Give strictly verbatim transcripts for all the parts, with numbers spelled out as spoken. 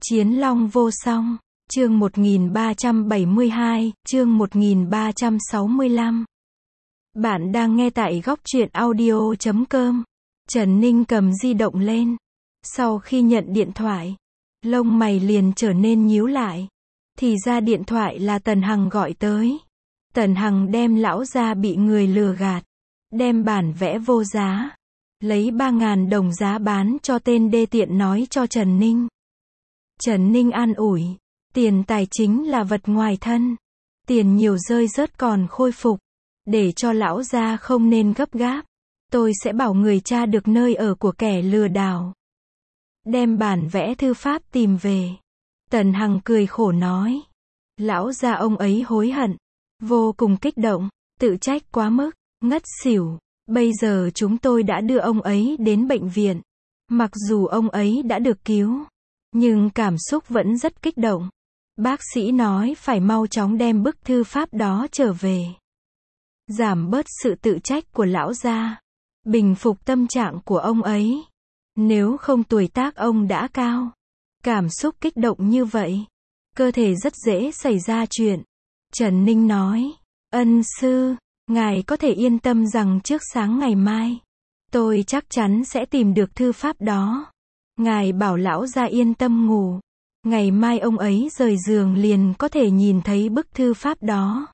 Chiến long vô song, chương một nghìn ba trăm bảy mươi hai, chương một nghìn ba trăm sáu mươi lăm. Bạn đang nghe tại góc truyện audio chấm com. Trần Ninh cầm di động lên. Sau khi nhận điện thoại, lông mày liền trở nên nhíu lại. Thì ra điện thoại là Tần Hằng gọi tới. Tần Hằng đem lão gia bị người lừa gạt. Đem bản vẽ vô giá. Lấy ba ngàn đồng giá bán cho tên đê tiện nói cho Trần Ninh. Trần Ninh an ủi. Tiền tài chính là vật ngoài thân. Tiền nhiều rơi rớt còn khôi phục. Để cho lão gia không nên gấp gáp. Tôi sẽ bảo người tra được nơi ở của kẻ lừa đảo. Đem bản vẽ thư pháp tìm về. Tần Hằng cười khổ nói. Lão gia ông ấy hối hận. Vô cùng kích động. Tự trách quá mức. Ngất xỉu. Bây giờ chúng tôi đã đưa ông ấy đến bệnh viện. Mặc dù ông ấy đã được cứu. Nhưng cảm xúc vẫn rất kích động. Bác sĩ nói phải mau chóng đem bức thư pháp đó trở về. Giảm bớt sự tự trách của lão gia. Bình phục tâm trạng của ông ấy. Nếu không tuổi tác ông đã cao. Cảm xúc kích động như vậy. Cơ thể rất dễ xảy ra chuyện. Trần Ninh nói. Ân sư, ngài có thể yên tâm rằng trước sáng ngày mai. Tôi chắc chắn sẽ tìm được thư pháp đó. Ngài bảo lão gia yên tâm ngủ. Ngày mai ông ấy rời giường liền có thể nhìn thấy bức thư pháp đó.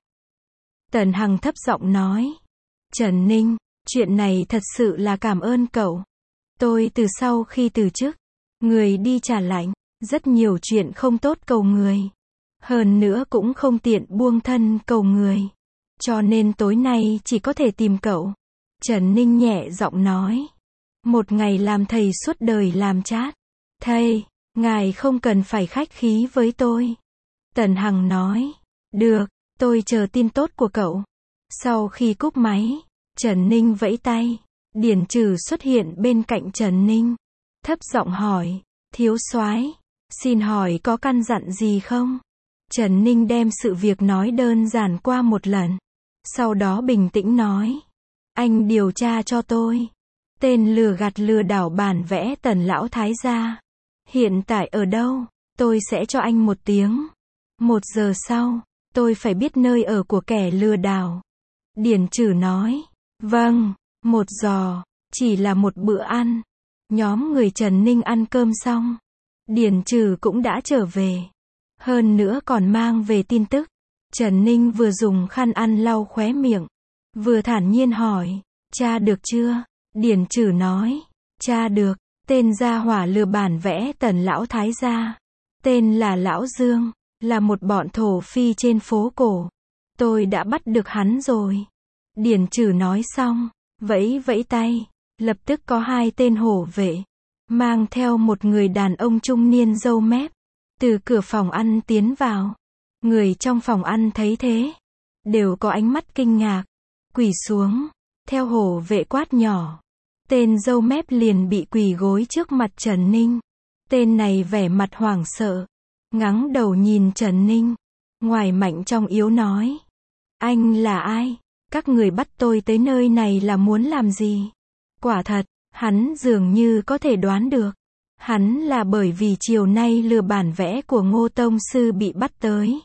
Tần Hằng thấp giọng nói. Trần Ninh, chuyện này thật sự là cảm ơn cậu. Tôi từ sau khi từ chức, người đi trả lạnh, rất nhiều chuyện không tốt cầu người. Hơn nữa cũng không tiện buông thân cầu người. Cho nên tối nay chỉ có thể tìm cậu. Trần Ninh nhẹ giọng nói. Một ngày làm thầy suốt đời làm chát. Thầy, ngài không cần phải khách khí với tôi. Tần Hằng nói. Được, tôi chờ tin tốt của cậu. Sau khi cúp máy, Trần Ninh vẫy tay. Điển Trừ xuất hiện bên cạnh Trần Ninh. Thấp giọng hỏi. Thiếu soái, xin hỏi có căn dặn gì không? Trần Ninh đem sự việc nói đơn giản qua một lần. Sau đó bình tĩnh nói. Anh điều tra cho tôi. Tên lừa gạt lừa đảo bản vẽ Tần lão thái gia. Hiện tại ở đâu? Tôi sẽ cho anh một tiếng. Một giờ sau, tôi phải biết nơi ở của kẻ lừa đảo. Điển Trừ nói. Vâng, một giò, chỉ là một bữa ăn. Nhóm người Trần Ninh ăn cơm xong. Điển Trừ cũng đã trở về. Hơn nữa còn mang về tin tức. Trần Ninh vừa dùng khăn ăn lau khóe miệng. Vừa thản nhiên hỏi. Tra được chưa? Điển Trừ nói. Tra được. Tên gia hỏa lừa bản vẽ Tần lão thái gia. Tên là Lão Dương. Là một bọn thổ phi trên phố cổ. Tôi đã bắt được hắn rồi. Điển Trừ nói xong. Vẫy vẫy tay. Lập tức có hai tên hổ vệ. Mang theo một người đàn ông trung niên râu mép. Từ cửa phòng ăn tiến vào. Người trong phòng ăn thấy thế. Đều có ánh mắt kinh ngạc. Quỳ xuống. Theo hổ vệ quát nhỏ. Tên râu mép liền bị quỳ gối trước mặt Trần Ninh. Tên này vẻ mặt hoảng sợ. Ngắng đầu nhìn Trần Ninh. Ngoài mạnh trong yếu nói. Anh là ai? Các người bắt tôi tới nơi này là muốn làm gì? Quả thật, hắn dường như có thể đoán được. Hắn là bởi vì chiều nay lừa bản vẽ của Ngô Tông Sư bị bắt tới.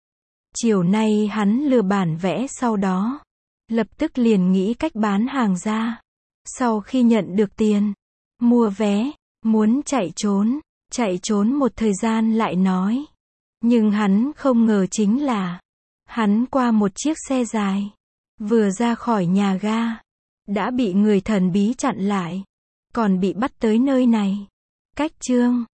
Chiều nay hắn lừa bản vẽ sau đó. Lập tức liền nghĩ cách bán hàng ra. Sau khi nhận được tiền, mua vé, muốn chạy trốn. Chạy trốn một thời gian lại nói. Nhưng hắn không ngờ chính là. Hắn qua một chiếc xe dài. Vừa ra khỏi nhà ga. Đã bị người thần bí chặn lại. Còn bị bắt tới nơi này. Cách chương.